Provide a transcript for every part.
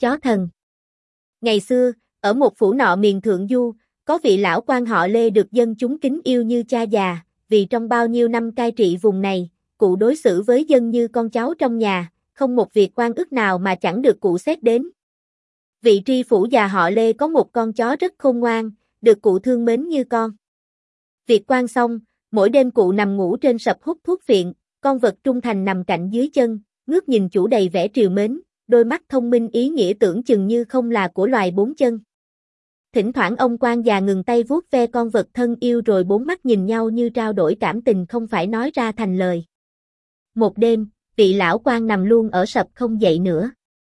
Chó thần. Ngày xưa, ở một phủ nọ miền Thượng Du, có vị lão quan họ Lê được dân chúng kính yêu như cha già, vì trong bao nhiêu năm cai trị vùng này, cụ đối xử với dân như con cháu trong nhà, không một việc oan ức nào mà chẳng được cụ xét đến. Vị tri phủ già họ Lê có một con chó rất khôn ngoan, được cụ thương mến như con. Việc quan xong, mỗi đêm cụ nằm ngủ trên sập hút thuốc phiện, con vật trung thành nằm cạnh dưới chân, ngước nhìn chủ đầy vẻ trìu mến, đôi mắt thông minh ý nghĩa tưởng chừng như không là của loài bốn chân. Thỉnh thoảng ông quan già ngừng tay vuốt ve con vật thân yêu rồi bốn mắt nhìn nhau như trao đổi cảm tình không phải nói ra thành lời. Một đêm, vị lão quan nằm luôn ở sập không dậy nữa.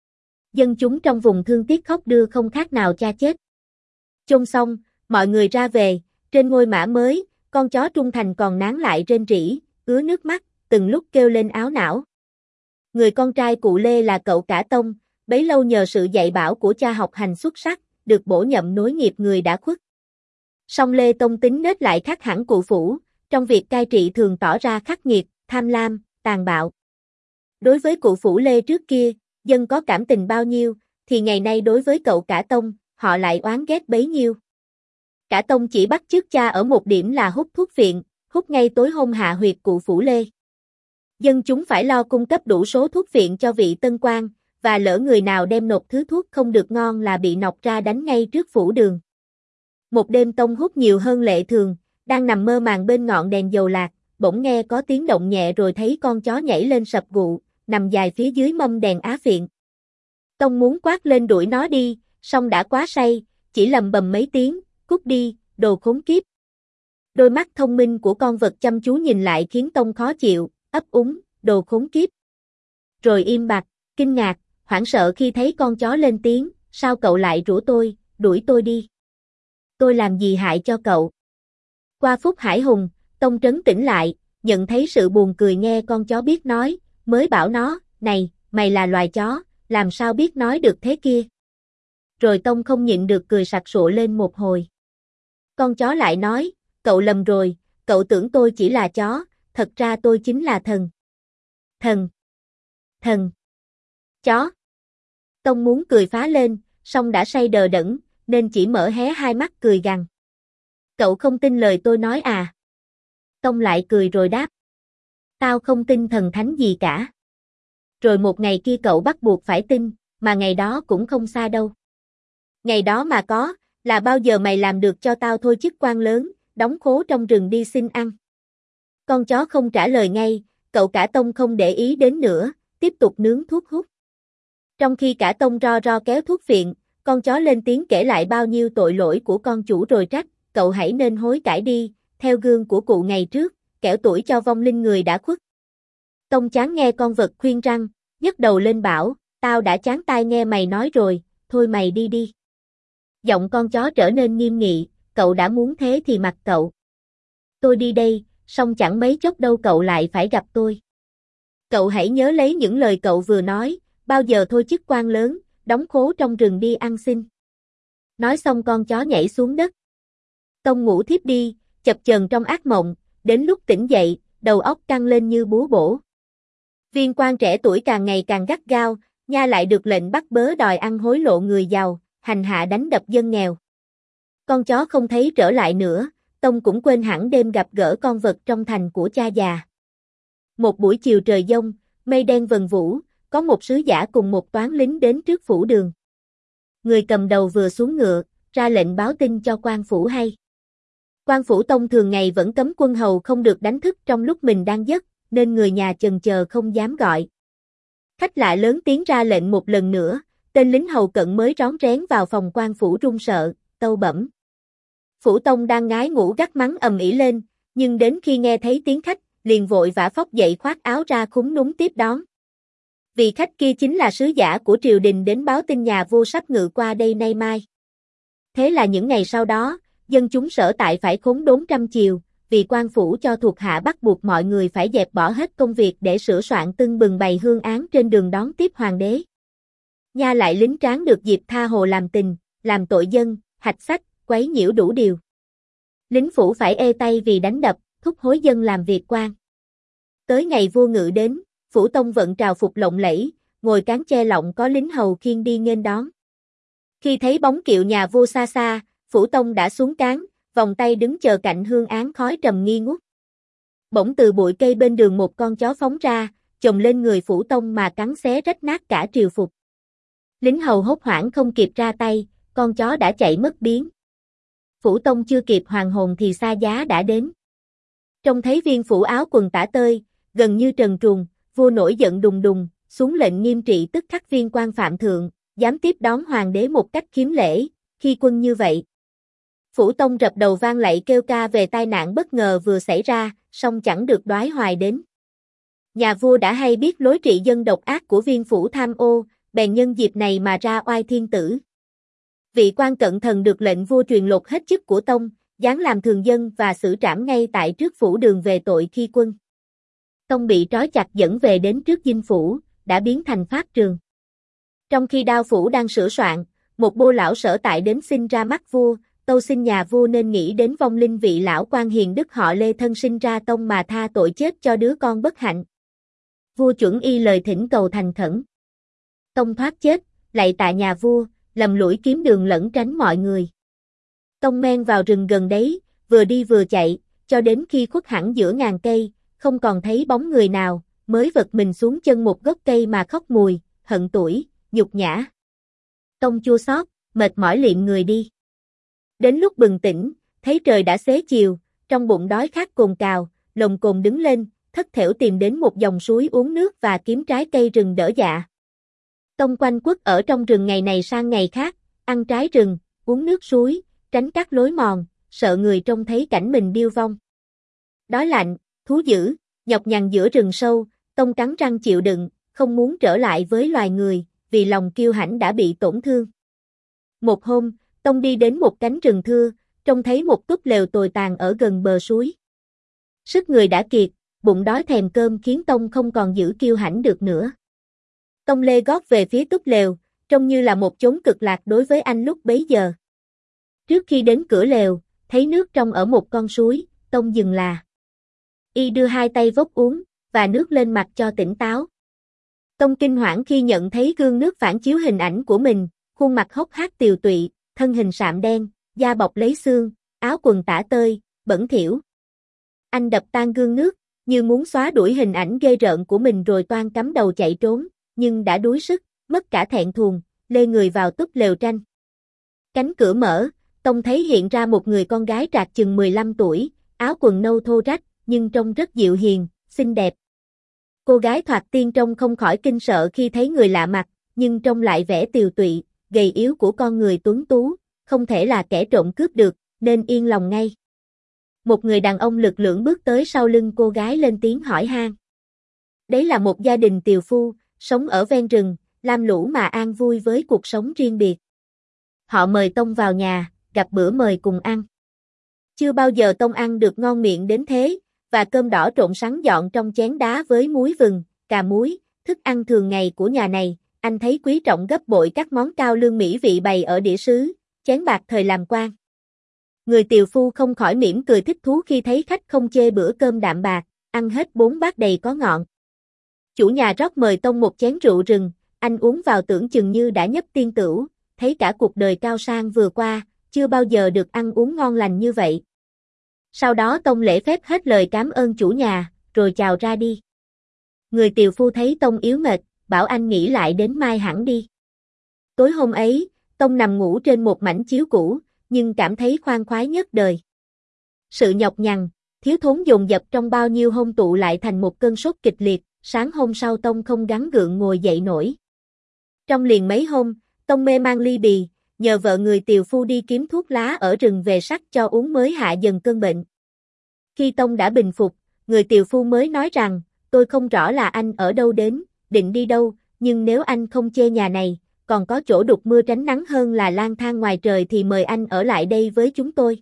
Dân chúng trong vùng thương tiếc khóc đưa không khác nào cha chết. Chôn xong, mọi người ra về, trên ngôi mả mới, con chó trung thành còn nán lại rên rỉ, ứa nước mắt, từng lúc kêu lên áo não. Người con trai cụ Lê là cậu cả Tông, bấy lâu nhờ sự dạy bảo của cha học hành xuất sắc, được bổ nhậm nối nghiệp người đã khuất. Song Lê Tông tính nết lại khác hẳn cụ Phủ, trong việc cai trị thường tỏ ra khắc nghiệt, tham lam, tàn bạo. Đối với cụ Phủ Lê trước kia, dân có cảm tình bao nhiêu, thì ngày nay đối với cậu cả Tông, họ lại oán ghét bấy nhiêu. Cả Tông chỉ bắt chước cha ở một điểm là hút thuốc phiện, hút ngay tối hôm hạ huyệt cụ Phủ Lê. Dân chúng phải lo cung cấp đủ số thuốc phiện cho vị tân quan, và lỡ người nào đem nộp thứ thuốc không được ngon là bị nọc ra đánh ngay trước phủ đường. Một đêm Tông hút nhiều hơn lệ thường, đang nằm mơ màng bên ngọn đèn dầu lạc, bỗng nghe có tiếng động nhẹ rồi thấy con chó nhảy lên sập gụ, nằm dài phía dưới mâm đèn á phiện. Tông muốn quát lên đuổi nó đi, song đã quá say, chỉ lầm bầm mấy tiếng, cút đi, đồ khốn kiếp. Đôi mắt thông minh của con vật chăm chú nhìn lại khiến Tông khó chịu, ấp úng, đồ khốn kiếp. Rồi im bặt, kinh ngạc, hoảng sợ khi thấy con chó lên tiếng, sao cậu lại rủa tôi, đuổi tôi đi. Tôi làm gì hại cho cậu? Qua phút hải hùng, Tông trấn tĩnh lại, nhận thấy sự buồn cười nghe con chó biết nói, mới bảo nó, này, mày là loài chó, làm sao biết nói được thế kia. Rồi Tông không nhịn được cười sặc sụa lên một hồi. Con chó lại nói, cậu lầm rồi, cậu tưởng tôi chỉ là chó, thật ra tôi chính là thần. Thần. Thần. Chó. Tông muốn cười phá lên, song đã say đờ đẫn, nên chỉ mở hé hai mắt cười gằn. Cậu không tin lời tôi nói à? Tông lại cười rồi đáp. Tao không tin thần thánh gì cả. Rồi một ngày kia cậu bắt buộc phải tin, mà ngày đó cũng không xa đâu. Ngày đó mà có, là bao giờ mày làm được cho tao thôi chức quan lớn, đóng khố trong rừng đi xin ăn. Con chó không trả lời ngay, cậu cả Tông không để ý đến nữa, tiếp tục nướng thuốc hút. Trong khi cả Tông ro ro kéo thuốc phiện, con chó lên tiếng kể lại bao nhiêu tội lỗi của con chủ rồi trách, cậu hãy nên hối cải đi, theo gương của cụ ngày trước, kẻo tuổi cho vong linh người đã khuất. Tông chán nghe con vật khuyên răng, nhấc đầu lên bảo, tao đã chán tai nghe mày nói rồi, thôi mày đi đi. Giọng con chó trở nên nghiêm nghị, cậu đã muốn thế thì mặc cậu. Tôi đi đây, song chẳng mấy chốc đâu cậu lại phải gặp tôi. Cậu hãy nhớ lấy những lời cậu vừa nói, bao giờ thôi chức quan lớn, đóng khố trong rừng đi ăn xin. Nói xong con chó nhảy xuống đất. Tông ngủ thiếp đi, chập chờn trong ác mộng, đến lúc tỉnh dậy, đầu óc căng lên như búa bổ. Viên quan trẻ tuổi càng ngày càng gắt gao, nha lại được lệnh bắt bớ đòi ăn hối lộ người giàu, hành hạ đánh đập dân nghèo. Con chó không thấy trở lại nữa, Tông cũng quên hẳn đêm gặp gỡ con vật trong thành của cha già. Một buổi chiều trời giông, mây đen vần vũ, có một sứ giả cùng một toán lính đến trước phủ đường. Người cầm đầu vừa xuống ngựa, ra lệnh báo tin cho quan phủ hay. Quan phủ Tông thường ngày vẫn cấm quân hầu không được đánh thức trong lúc mình đang giấc, nên người nhà chần chờ không dám gọi. Khách lạ lớn tiếng ra lệnh một lần nữa, tên lính hầu cận mới rón rén vào phòng quan phủ run sợ, tâu bẩm. Phủ Tông đang ngái ngủ gắt mắng ầm ĩ lên, nhưng đến khi nghe thấy tiếng khách, liền vội vã phóc dậy khoác áo ra khúm núm tiếp đón. Vì khách kia chính là sứ giả của triều đình đến báo tin nhà vua sắp ngự qua đây nay mai. Thế là những ngày sau đó, dân chúng sở tại phải khốn đốn trăm chiều, vì quan phủ cho thuộc hạ bắt buộc mọi người phải dẹp bỏ hết công việc để sửa soạn tưng bừng bày hương án trên đường đón tiếp hoàng đế. Nha lại lính tráng được dịp tha hồ làm tình, làm tội dân, hạch sách, quấy nhiễu đủ điều. Lính phủ phải ê tay vì đánh đập, thúc hối dân làm việc quan. Tới ngày vua ngự đến, phủ Tông vận trào phục lộng lẫy, ngồi cán che lọng có lính hầu khiêng đi nghênh đón. Khi thấy bóng kiệu nhà vua xa xa, Phủ Tông đã xuống cán, vòng tay đứng chờ cạnh hương án khói trầm nghi ngút. Bỗng từ bụi cây bên đường một con chó phóng ra, chồm lên người Phủ Tông mà cắn xé rách nát cả triều phục. Lính hầu hốt hoảng không kịp ra tay, con chó đã chạy mất biến. Phủ Tông chưa kịp hoàn hồn thì xa giá đã đến. Trông thấy viên phủ áo quần tả tơi, gần như trần truồng, vua nổi giận đùng đùng, xuống lệnh nghiêm trị tức khắc viên quan phạm thượng, dám tiếp đón hoàng đế một cách khiếm lễ, khi quân như vậy. Phủ Tông rập đầu vang lạy kêu ca về tai nạn bất ngờ vừa xảy ra, song chẳng được đoái hoài đến. Nhà vua đã hay biết lối trị dân độc ác của viên phủ tham ô, bèn nhân dịp này mà ra oai thiên tử. Vị quan cận thần được lệnh vua truyền lột hết chức của tông, giáng làm thường dân và xử trảm ngay tại trước phủ đường về tội khi quân. Tông bị trói chặt dẫn về đến trước dinh phủ, đã biến thành pháp trường. Trong khi đao phủ đang sửa soạn, một bô lão sở tại đến xin ra mắt vua, tâu xin nhà vua nên nghĩ đến vong linh vị lão quan hiền đức họ Lê thân sinh ra tông mà tha tội chết cho đứa con bất hạnh. Vua chuẩn y lời thỉnh cầu thành khẩn. Tông thoát chết, lạy tạ nhà vua, lầm lũi kiếm đường lẩn tránh mọi người. Tông men vào rừng gần đấy, vừa đi vừa chạy, cho đến khi khuất hẳn giữa ngàn cây, không còn thấy bóng người nào, mới vật mình xuống chân một gốc cây mà khóc mùi, hận tuổi, nhục nhã. Tông chua xót, mệt mỏi liệm người đi. Đến lúc bừng tỉnh, thấy trời đã xế chiều, trong bụng đói khát cồn cào, lồng cồn đứng lên, thất thểu tìm đến một dòng suối uống nước và kiếm trái cây rừng đỡ dạ. Tông quanh quất ở trong rừng ngày này sang ngày khác, ăn trái rừng, uống nước suối, tránh các lối mòn, sợ người trông thấy cảnh mình điêu vong. Đói lạnh, thú dữ, nhọc nhằn giữa rừng sâu, Tông cắn răng chịu đựng, không muốn trở lại với loài người, vì lòng kiêu hãnh đã bị tổn thương. Một hôm, Tông đi đến một cánh rừng thưa, trông thấy một túp lều tồi tàn ở gần bờ suối. Sức người đã kiệt, bụng đói thèm cơm khiến Tông không còn giữ kiêu hãnh được nữa. Tông lê gót về phía túp lều, trông như là một chốn cực lạc đối với anh lúc bấy giờ. Trước khi đến cửa lều, thấy nước trong ở một con suối, Tông dừng là. Y đưa hai tay vốc uống, và nước lên mặt cho tỉnh táo. Tông kinh hoảng khi nhận thấy gương nước phản chiếu hình ảnh của mình, khuôn mặt hốc hác tiều tụy, thân hình sạm đen, da bọc lấy xương, áo quần tả tơi, bẩn thỉu. Anh đập tan gương nước, như muốn xóa đuổi hình ảnh ghê rợn của mình rồi toan cắm đầu chạy trốn, nhưng đã đuối sức, mất cả thẹn thùng, lê người vào túp lều tranh. Cánh cửa mở, Tông thấy hiện ra một người con gái trạc chừng 15 tuổi, áo quần nâu thô rách, nhưng trông rất dịu hiền, xinh đẹp. Cô gái thoạt tiên trông không khỏi kinh sợ khi thấy người lạ mặt, nhưng trông lại vẻ tiều tụy, gầy yếu của con người tuấn tú, không thể là kẻ trộm cướp được, nên yên lòng ngay. Một người đàn ông lực lưỡng bước tới sau lưng cô gái lên tiếng hỏi han. Đấy là một gia đình tiều phu, sống ở ven rừng, lam lũ mà an vui với cuộc sống riêng biệt. Họ mời Tông vào nhà, gặp bữa mời cùng ăn. Chưa bao giờ Tông ăn được ngon miệng đến thế, và cơm đỏ trộn sắn dọn trong chén đá với muối vừng, cà muối, thức ăn thường ngày của nhà này, anh thấy quý trọng gấp bội các món cao lương mỹ vị bày ở đĩa sứ, chén bạc thời làm quan. Người tiều phu không khỏi mỉm cười thích thú khi thấy khách không chê bữa cơm đạm bạc, ăn hết 4 bát đầy có ngọn. Chủ nhà rót mời Tông một chén rượu rừng, anh uống vào tưởng chừng như đã nhấp tiên tửu, thấy cả cuộc đời cao sang vừa qua, chưa bao giờ được ăn uống ngon lành như vậy. Sau đó Tông lễ phép hết lời cảm ơn chủ nhà, rồi chào ra đi. Người tiều phu thấy Tông yếu mệt, bảo anh nghỉ lại đến mai hẳn đi. Tối hôm ấy, Tông nằm ngủ trên một mảnh chiếu cũ, nhưng cảm thấy khoan khoái nhất đời. Sự nhọc nhằn, thiếu thốn dồn dập trong bao nhiêu hôm tụ lại thành một cơn sốt kịch liệt, sáng hôm sau Tông không gắng gượng ngồi dậy nổi. Trong liền mấy hôm, Tông mê man ly bì, nhờ vợ người tiều phu đi kiếm thuốc lá ở rừng về sắc cho uống mới hạ dần cơn bệnh. Khi Tông đã bình phục, người tiều phu mới nói rằng, tôi không rõ là anh ở đâu đến, định đi đâu, nhưng nếu anh không chê nhà này, còn có chỗ đục mưa tránh nắng hơn là lang thang ngoài trời thì mời anh ở lại đây với chúng tôi.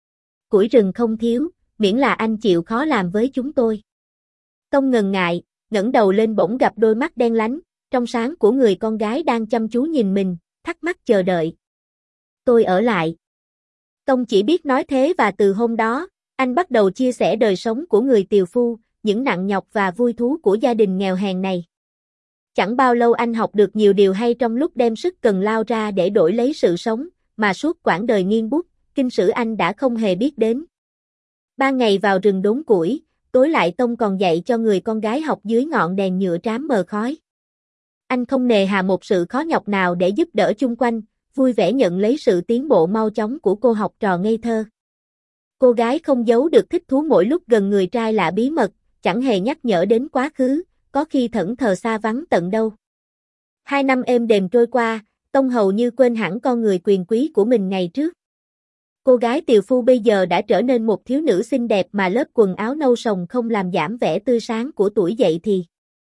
Củi rừng không thiếu, miễn là anh chịu khó làm với chúng tôi. Tông ngần ngại, ngẩng đầu lên bỗng gặp đôi mắt đen lánh, trong sáng của người con gái đang chăm chú nhìn mình, thắc mắc chờ đợi. Tôi ở lại. Tông chỉ biết nói thế và từ hôm đó, anh bắt đầu chia sẻ đời sống của người tiều phu, những nặng nhọc và vui thú của gia đình nghèo hèn này. Chẳng bao lâu anh học được nhiều điều hay trong lúc đem sức cần lao ra để đổi lấy sự sống, mà suốt quãng đời nghiêng bút, kinh sử anh đã không hề biết đến. Ban ngày vào rừng đốn củi, tối lại Tông còn dạy cho người con gái học dưới ngọn đèn nhựa trám mờ khói. Anh không nề hà một sự khó nhọc nào để giúp đỡ chung quanh, vui vẻ nhận lấy sự tiến bộ mau chóng của cô học trò ngây thơ. Cô gái không giấu được thích thú mỗi lúc gần người trai lạ bí mật, chẳng hề nhắc nhở đến quá khứ, có khi thẫn thờ xa vắng tận đâu. 2 năm êm đềm trôi qua, Tông hầu như quên hẳn con người quyền quý của mình ngày trước. Cô gái tiều phu bây giờ đã trở nên một thiếu nữ xinh đẹp mà lớp quần áo nâu sồng không làm giảm vẻ tươi sáng của tuổi dậy thì.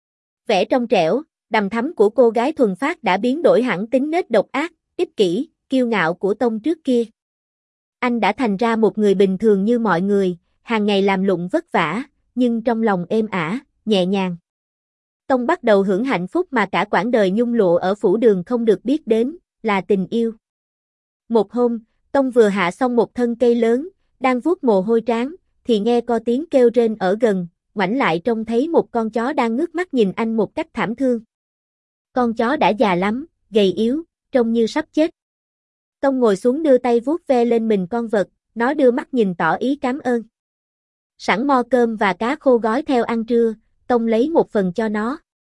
Vẻ trong trẻo, đằm thắm của cô gái thuần phát đã biến đổi hẳn tính nết độc ác, ích kỷ, kiêu ngạo của Tông trước kia. Anh đã thành ra một người bình thường như mọi người, hàng ngày làm lụng vất vả, nhưng trong lòng êm ả, nhẹ nhàng. Tông bắt đầu hưởng hạnh phúc mà cả quãng đời nhung lụa ở phủ đường không được biết đến, là tình yêu. Một hôm, Tông vừa hạ xong một thân cây lớn, đang vuốt mồ hôi trán, thì nghe có tiếng kêu rên ở gần, ngoảnh lại trông thấy một con chó đang ngước mắt nhìn anh một cách thảm thương. Con chó đã già lắm, gầy yếu, trông như sắp chết. Tông ngồi xuống đưa tay vuốt ve lên mình con vật, nó đưa mắt nhìn tỏ ý cảm ơn. Sẵn mo cơm và cá khô gói theo ăn trưa, Tông lấy một phần cho nó.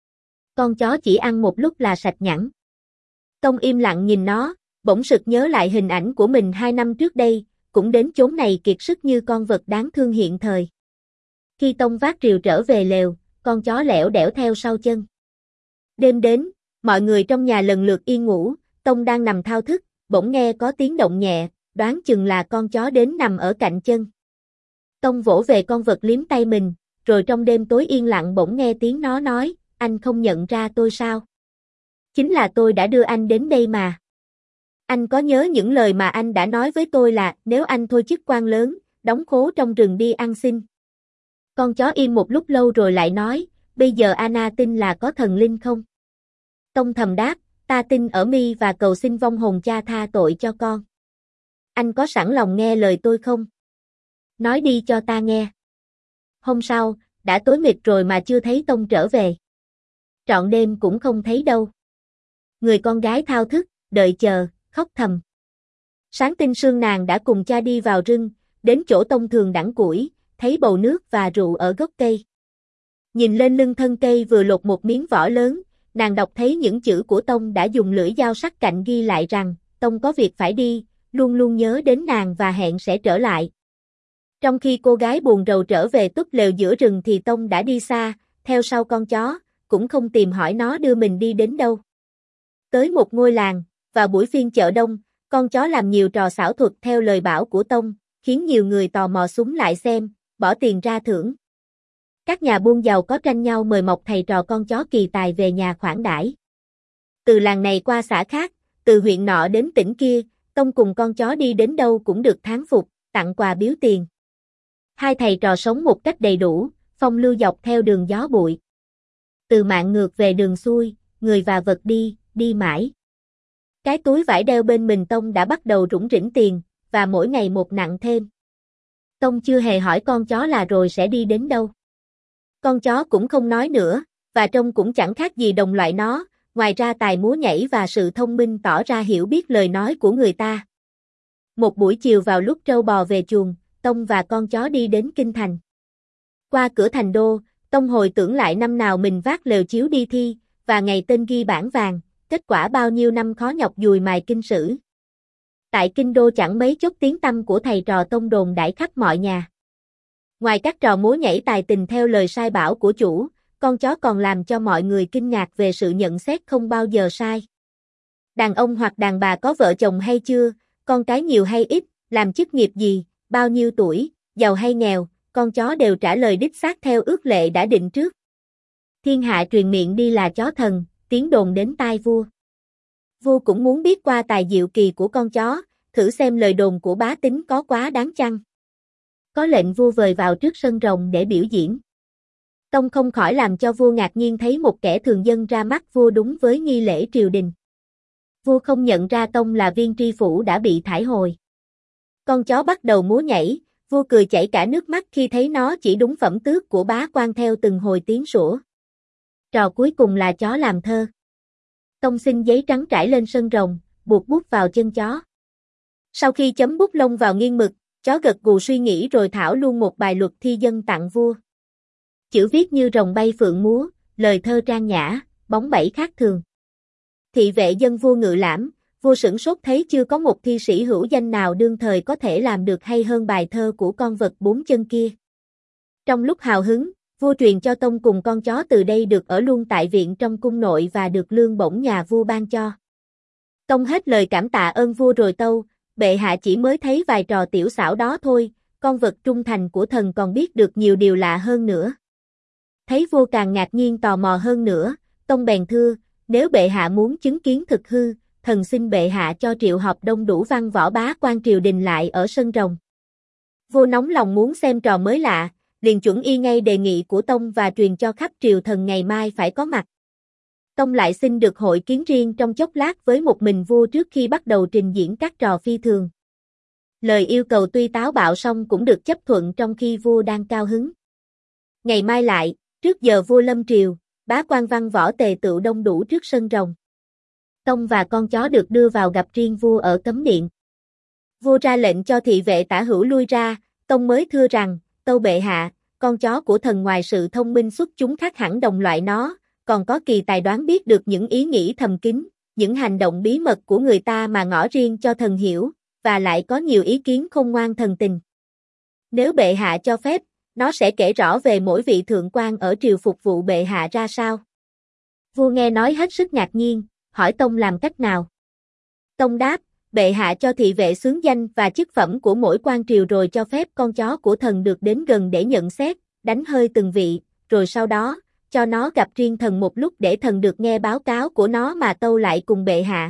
Con chó chỉ ăn một lúc là sạch nhẵn. Tông im lặng nhìn nó, bỗng sực nhớ lại hình ảnh của mình 2 năm trước đây, cũng đến chốn này kiệt sức như con vật đáng thương hiện thời. Khi Tông vác rìu trở về lều, con chó lẻo đẻo theo sau chân. Đêm đến, mọi người trong nhà lần lượt yên ngủ, Tông đang nằm thao thức, bỗng nghe có tiếng động nhẹ, đoán chừng là con chó đến nằm ở cạnh chân. Tông vỗ về con vật liếm tay mình, rồi trong đêm tối yên lặng bỗng nghe tiếng nó nói, anh không nhận ra tôi sao? Chính là tôi đã đưa anh đến đây mà. Anh có nhớ những lời mà anh đã nói với tôi là nếu anh thôi chức quan lớn, đóng khố trong rừng đi ăn xin. Con chó im một lúc lâu rồi lại nói, bây giờ Anna tin là có thần linh không? Tông thầm đáp, ta tin ở mi và cầu xin vong hồn cha tha tội cho con. Anh có sẵn lòng nghe lời tôi không? Nói đi cho ta nghe. Hôm sau, đã tối mịt rồi mà chưa thấy Tông trở về. Trọn đêm cũng không thấy đâu. Người con gái thao thức, đợi chờ, khóc thầm. Sáng tinh sương nàng đã cùng cha đi vào rừng, đến chỗ Tông thường đẵn củi, thấy bầu nước và rượu ở gốc cây. Nhìn lên lưng thân cây vừa lột một miếng vỏ lớn, nàng đọc thấy những chữ của Tông đã dùng lưỡi dao sắc cạnh ghi lại rằng, Tông có việc phải đi, luôn luôn nhớ đến nàng và hẹn sẽ trở lại. Trong khi cô gái buồn rầu trở về túp lều giữa rừng thì Tông đã đi xa, theo sau con chó, cũng không tìm hỏi nó đưa mình đi đến đâu. Tới một ngôi làng, vào buổi phiên chợ đông, con chó làm nhiều trò xảo thuật theo lời bảo của Tông, khiến nhiều người tò mò súng lại xem, bỏ tiền ra thưởng. Các nhà buôn giàu có tranh nhau mời mọc thầy trò con chó kỳ tài về nhà khoản đãi. Từ làng này qua xã khác, từ huyện nọ đến tỉnh kia, Tông cùng con chó đi đến đâu cũng được thán phục, tặng quà biếu tiền. Hai thầy trò sống một cách đầy đủ, phong lưu dọc theo đường gió bụi. Từ mạng ngược về đường xuôi, người và vật đi, đi mãi. Cái túi vải đeo bên mình Tông đã bắt đầu rủng rỉnh tiền, và mỗi ngày một nặng thêm. Tông chưa hề hỏi con chó là rồi sẽ đi đến đâu. Con chó cũng không nói nữa, và trông cũng chẳng khác gì đồng loại nó, ngoài ra tài múa nhảy và sự thông minh tỏ ra hiểu biết lời nói của người ta. Một buổi chiều vào lúc trâu bò về chuồng, Tông và con chó đi đến kinh thành. Qua cửa thành đô, Tông hồi tưởng lại năm nào mình vác lều chiếu đi thi, và ngày tên ghi bảng vàng, kết quả bao nhiêu năm khó nhọc dùi mài kinh sử. Tại kinh đô chẳng mấy chốc tiếng tăm của thầy trò Tông đồn đãi khắp mọi nhà. Ngoài các trò múa nhảy tài tình theo lời sai bảo của chủ, con chó còn làm cho mọi người kinh ngạc về sự nhận xét không bao giờ sai. Đàn ông hoặc đàn bà có vợ chồng hay chưa, con cái nhiều hay ít, làm chức nghiệp gì, bao nhiêu tuổi, giàu hay nghèo, con chó đều trả lời đích xác theo ước lệ đã định trước. Thiên hạ truyền miệng đi là chó thần, tiếng đồn đến tai vua. Vua cũng muốn biết qua tài diệu kỳ của con chó, thử xem lời đồn của bá tính có quá đáng chăng. Có lệnh vua vời vào trước sân rồng để biểu diễn. Tông không khỏi làm cho vua ngạc nhiên thấy một kẻ thường dân ra mắt vua đúng với nghi lễ triều đình. Vua không nhận ra Tông là viên tri phủ đã bị thải hồi. Con chó bắt đầu múa nhảy, vua cười chảy cả nước mắt khi thấy nó chỉ đúng phẩm tước của bá quan theo từng hồi tiếng sủa. Trò cuối cùng là chó làm thơ. Tông xin giấy trắng trải lên sân rồng, buộc bút vào chân chó. Sau khi chấm bút lông vào nghiêng mực, chó gật gù suy nghĩ rồi thảo luôn một bài luật thi dân tặng vua. Chữ viết như rồng bay phượng múa, lời thơ trang nhã, bóng bẩy khác thường. Thị vệ dân vua ngự lãm, vua sửng sốt thấy chưa có một thi sĩ hữu danh nào đương thời có thể làm được hay hơn bài thơ của con vật bốn chân kia. Trong lúc hào hứng, vua truyền cho Tông cùng con chó từ đây được ở luôn tại viện trong cung nội và được lương bổng nhà vua ban cho. Tông hết lời cảm tạ ơn vua rồi tâu, bệ hạ chỉ mới thấy vài trò tiểu xảo đó thôi, con vật trung thành của thần còn biết được nhiều điều lạ hơn nữa. Thấy vua càng ngạc nhiên tò mò hơn nữa, Tông bèn thưa, nếu bệ hạ muốn chứng kiến thực hư, thần xin bệ hạ cho triệu họp đông đủ văn võ bá quan triều đình lại ở sân rồng. Vua nóng lòng muốn xem trò mới lạ, liền chuẩn y ngay đề nghị của Tông và truyền cho khắp triều thần ngày mai phải có mặt. Tông lại xin được hội kiến riêng trong chốc lát với một mình vua trước khi bắt đầu trình diễn các trò phi thường. Lời yêu cầu tuy táo bạo song cũng được chấp thuận trong khi vua đang cao hứng. Ngày mai lại, trước giờ vua lâm triều, bá quan văn võ tề tựu đông đủ trước sân rồng. Tông và con chó được đưa vào gặp riêng vua ở cấm điện. Vua ra lệnh cho thị vệ tả hữu lui ra, Tông mới thưa rằng, tâu bệ hạ, con chó của thần ngoài sự thông minh xuất chúng khác hẳn đồng loại nó, còn có kỳ tài đoán biết được những ý nghĩ thầm kín, những hành động bí mật của người ta mà ngỏ riêng cho thần hiểu, và lại có nhiều ý kiến khôn ngoan thần tình. Nếu bệ hạ cho phép, nó sẽ kể rõ về mỗi vị thượng quan ở triều phục vụ bệ hạ ra sao. Vua nghe nói hết sức ngạc nhiên, hỏi Tông làm cách nào. Tông đáp, bệ hạ cho thị vệ xướng danh và chức phẩm của mỗi quan triều rồi cho phép con chó của thần được đến gần để nhận xét, đánh hơi từng vị, rồi sau đó, cho nó gặp riêng thần một lúc để thần được nghe báo cáo của nó mà tâu lại cùng bệ hạ.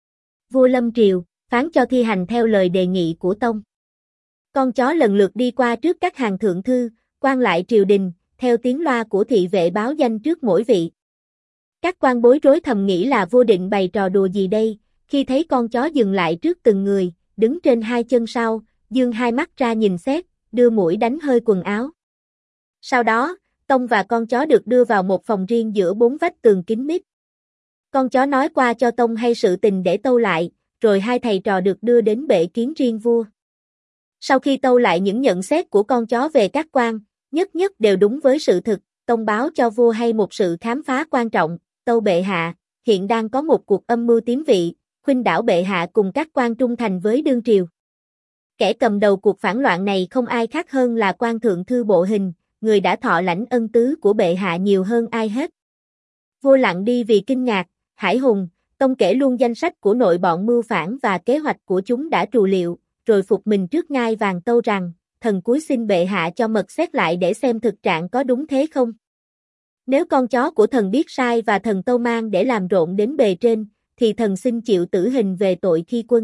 Vua lâm triều, phán cho thi hành theo lời đề nghị của Tông. Con chó lần lượt đi qua trước các hàng thượng thư, quan lại triều đình, theo tiếng loa của thị vệ báo danh trước mỗi vị. Các quan bối rối thầm nghĩ là vua định bày trò đùa gì đây, khi thấy con chó dừng lại trước từng người, đứng trên hai chân sau, dương hai mắt ra nhìn xét, đưa mũi đánh hơi quần áo. Sau đó, Tông và con chó được đưa vào một phòng riêng giữa bốn vách tường kín mít. Con chó nói qua cho Tông hay sự tình để tâu lại, rồi hai thầy trò được đưa đến bệ kiến riêng vua. Sau khi tâu lại những nhận xét của con chó về các quan, nhất nhất đều đúng với sự thực, Tông báo cho vua hay một sự khám phá quan trọng, tâu bệ hạ, hiện đang có một cuộc âm mưu tiếm vị, khuynh đảo bệ hạ cùng các quan trung thành với đương triều. Kẻ cầm đầu cuộc phản loạn này không ai khác hơn là quan thượng thư Bộ Hình, người đã thọ lãnh ân tứ của bệ hạ nhiều hơn ai hết. Vua lặng đi vì kinh ngạc, hải hùng, Tông kể luôn danh sách của nội bọn mưu phản và kế hoạch của chúng đã trù liệu, rồi phục mình trước ngai vàng tâu rằng, thần cúi xin bệ hạ cho mật xét lại để xem thực trạng có đúng thế không. Nếu con chó của thần biết sai và thần tâu mang để làm rộn đến bề trên, thì thần xin chịu tử hình về tội khi quân.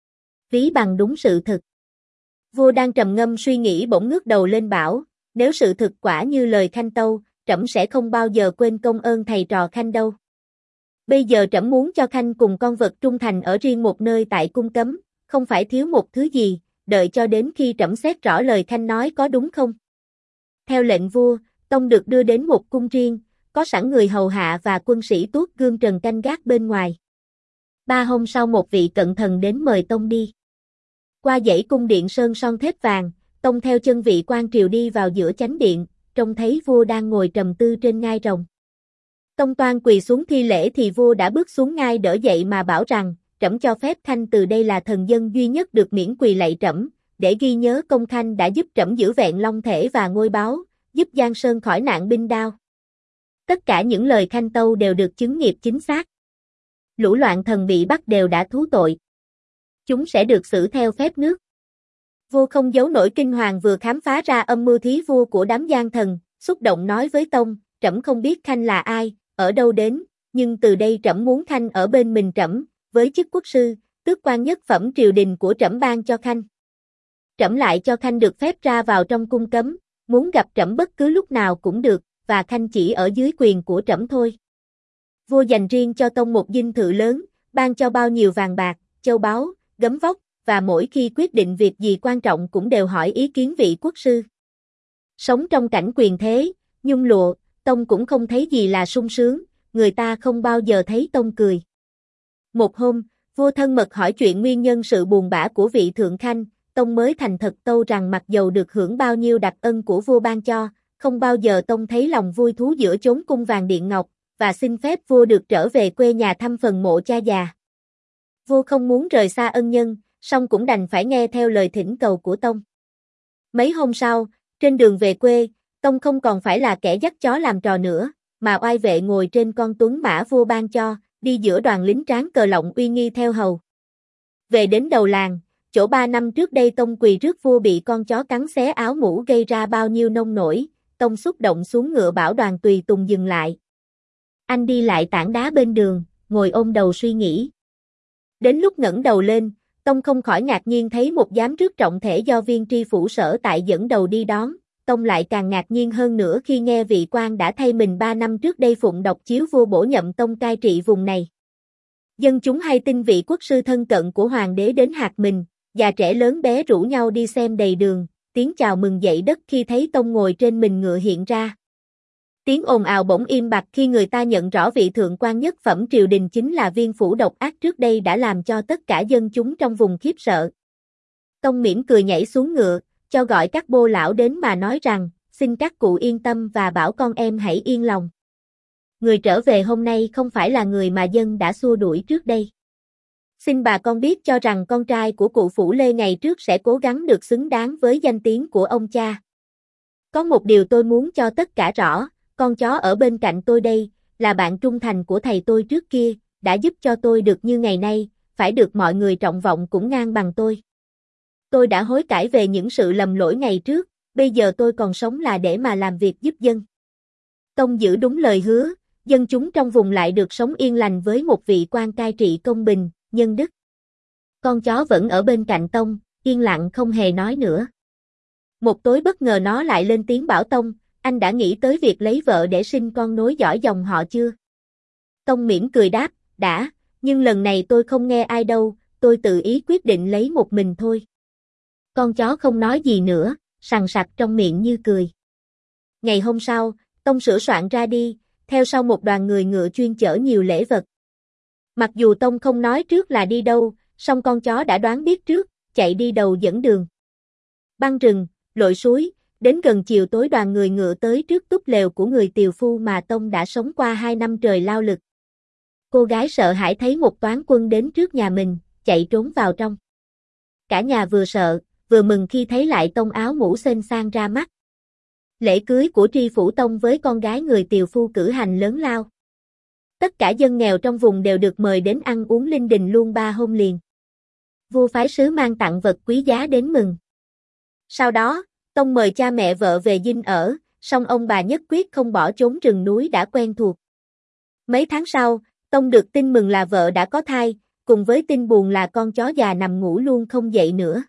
Ví bằng đúng sự thực. Vua đang trầm ngâm suy nghĩ bỗng ngước đầu lên bảo, nếu sự thực quả như lời Khanh tâu, trẫm sẽ không bao giờ quên công ơn thầy trò Khanh đâu. Bây giờ trẫm muốn cho Khanh cùng con vật trung thành ở riêng một nơi tại cung cấm, không phải thiếu một thứ gì, đợi cho đến khi trẫm xét rõ lời Khanh nói có đúng không. Theo lệnh vua, Tông được đưa đến một cung riêng, có sẵn người hầu hạ và quân sĩ tuốt gươm trần canh gác bên ngoài. 3 hôm sau một vị cận thần đến mời Tông đi. Qua dãy cung điện sơn son thép vàng, Tông theo chân vị quan triều đi vào giữa chánh điện, trông thấy vua đang ngồi trầm tư trên ngai rồng. Tông toan quỳ xuống thi lễ thì vua đã bước xuống ngai đỡ dậy mà bảo rằng, trẫm cho phép Khanh từ đây là thần dân duy nhất được miễn quỳ lạy trẫm, để ghi nhớ công Khanh đã giúp trẫm giữ vẹn long thể và ngôi báu, giúp Giang Sơn khỏi nạn binh đao. Tất cả những lời Khanh tâu đều được chứng nghiệp chính xác. Lũ loạn thần bị bắt đều đã thú tội. Chúng sẽ được xử theo phép nước. Vua không giấu nổi kinh hoàng vừa khám phá ra âm mưu thí vua của đám gian thần, xúc động nói với Tông, trẫm không biết Khanh là ai, ở đâu đến, nhưng từ đây trẫm muốn Khanh ở bên mình trẫm, với chức quốc sư, tước quan nhất phẩm triều đình của trẫm ban cho Khanh. Trẫm lại cho Khanh được phép ra vào trong cung cấm, muốn gặp trẫm bất cứ lúc nào cũng được, và Khanh chỉ ở dưới quyền của trẫm thôi. Vua dành riêng cho Tông một dinh thự lớn, ban cho bao nhiêu vàng bạc, châu báu, gấm vóc, và mỗi khi quyết định việc gì quan trọng cũng đều hỏi ý kiến vị quốc sư. Sống trong cảnh quyền thế, nhung lụa, Tông cũng không thấy gì là sung sướng, người ta không bao giờ thấy Tông cười. Một hôm, vua thân mật hỏi chuyện nguyên nhân sự buồn bã của vị thượng khanh, Tông mới thành thật tâu rằng mặc dầu được hưởng bao nhiêu đặc ân của vua ban cho, không bao giờ Tông thấy lòng vui thú giữa chốn cung vàng điện ngọc, và xin phép vua được trở về quê nhà thăm phần mộ cha già. Vua không muốn rời xa ân nhân, song cũng đành phải nghe theo lời thỉnh cầu của Tông. Mấy hôm sau, trên đường về quê, Tông không còn phải là kẻ dắt chó làm trò nữa, mà oai vệ ngồi trên con tuấn mã vua ban cho, đi giữa đoàn lính tráng cờ lọng uy nghi theo hầu. Về đến đầu làng, chỗ 3 năm trước đây Tông quỳ rước vua bị con chó cắn xé áo mũ gây ra bao nhiêu nông nổi, Tông xúc động xuống ngựa bảo đoàn tùy tùng dừng lại. Anh đi lại tảng đá bên đường, ngồi ôm đầu suy nghĩ. Đến lúc ngẩng đầu lên, Tông không khỏi ngạc nhiên thấy một giám rước trọng thể do viên tri phủ sở tại dẫn đầu đi đón. Tông lại càng ngạc nhiên hơn nữa khi nghe vị quan đã thay mình 3 năm trước đây phụng đọc chiếu vua bổ nhậm Tông cai trị vùng này. Dân chúng hay tin vị quốc sư thân cận của hoàng đế đến hạt mình, già trẻ lớn bé rủ nhau đi xem đầy đường, tiếng chào mừng dậy đất khi thấy Tông ngồi trên mình ngựa hiện ra. Tiếng ồn ào bỗng im bặt khi người ta nhận rõ vị thượng quan nhất phẩm triều đình chính là viên phủ độc ác trước đây đã làm cho tất cả dân chúng trong vùng khiếp sợ. Tông mỉm cười nhảy xuống ngựa, cho gọi các bô lão đến mà nói rằng, xin các cụ yên tâm và bảo con em hãy yên lòng. Người trở về hôm nay không phải là người mà dân đã xua đuổi trước đây. Xin bà con biết cho rằng con trai của cụ Phủ Lê ngày trước sẽ cố gắng được xứng đáng với danh tiếng của ông cha. Có một điều tôi muốn cho tất cả rõ, con chó ở bên cạnh tôi đây, là bạn trung thành của thầy tôi trước kia, đã giúp cho tôi được như ngày nay, phải được mọi người trọng vọng cũng ngang bằng tôi. Tôi đã hối cải về những sự lầm lỗi ngày trước, bây giờ tôi còn sống là để mà làm việc giúp dân. Tông giữ đúng lời hứa, dân chúng trong vùng lại được sống yên lành với một vị quan cai trị công bình, nhân đức. Con chó vẫn ở bên cạnh Tông, yên lặng không hề nói nữa. Một tối bất ngờ nó lại lên tiếng bảo Tông, anh đã nghĩ tới việc lấy vợ để sinh con nối dõi dòng họ chưa? Tông mỉm cười đáp, đã, nhưng lần này tôi không nghe ai đâu, tôi tự ý quyết định lấy một mình thôi. Con chó không nói gì nữa, sằng sặc trong miệng như cười. Ngày hôm sau, Tông sửa soạn ra đi, theo sau một đoàn người ngựa chuyên chở nhiều lễ vật. Mặc dù Tông không nói trước là đi đâu, song con chó đã đoán biết trước, chạy đi đầu dẫn đường. Băng rừng, lội suối, đến gần chiều tối đoàn người ngựa tới trước túp lều của người tiều phu mà Tông đã sống qua 2 năm trời lao lực. Cô gái sợ hãi thấy một toán quân đến trước nhà mình, chạy trốn vào trong. Cả nhà vừa sợ, vừa mừng khi thấy lại Tông áo mũ xên sang ra mắt. Lễ cưới của tri phủ Tông với con gái người tiều phu cử hành lớn lao. Tất cả dân nghèo trong vùng đều được mời đến ăn uống linh đình luôn 3 hôm liền. Vua phái sứ mang tặng vật quý giá đến mừng. Sau đó, Tông mời cha mẹ vợ về dinh ở, song ông bà nhất quyết không bỏ chốn rừng núi đã quen thuộc. Mấy tháng sau, Tông được tin mừng là vợ đã có thai, cùng với tin buồn là con chó già nằm ngủ luôn không dậy nữa.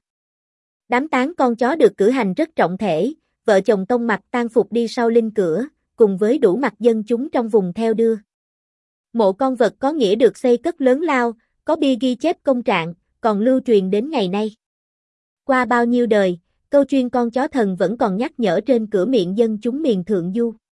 Đám tang con chó được cử hành rất trọng thể, vợ chồng Tông mặc tang phục đi sau linh cửa, cùng với đủ mặt dân chúng trong vùng theo đưa. Mộ con vật có nghĩa được xây cất lớn lao, có bia ghi chép công trạng, còn lưu truyền đến ngày nay. Qua bao nhiêu đời, câu chuyện con chó thần vẫn còn nhắc nhở trên cửa miệng dân chúng miền Thượng Du.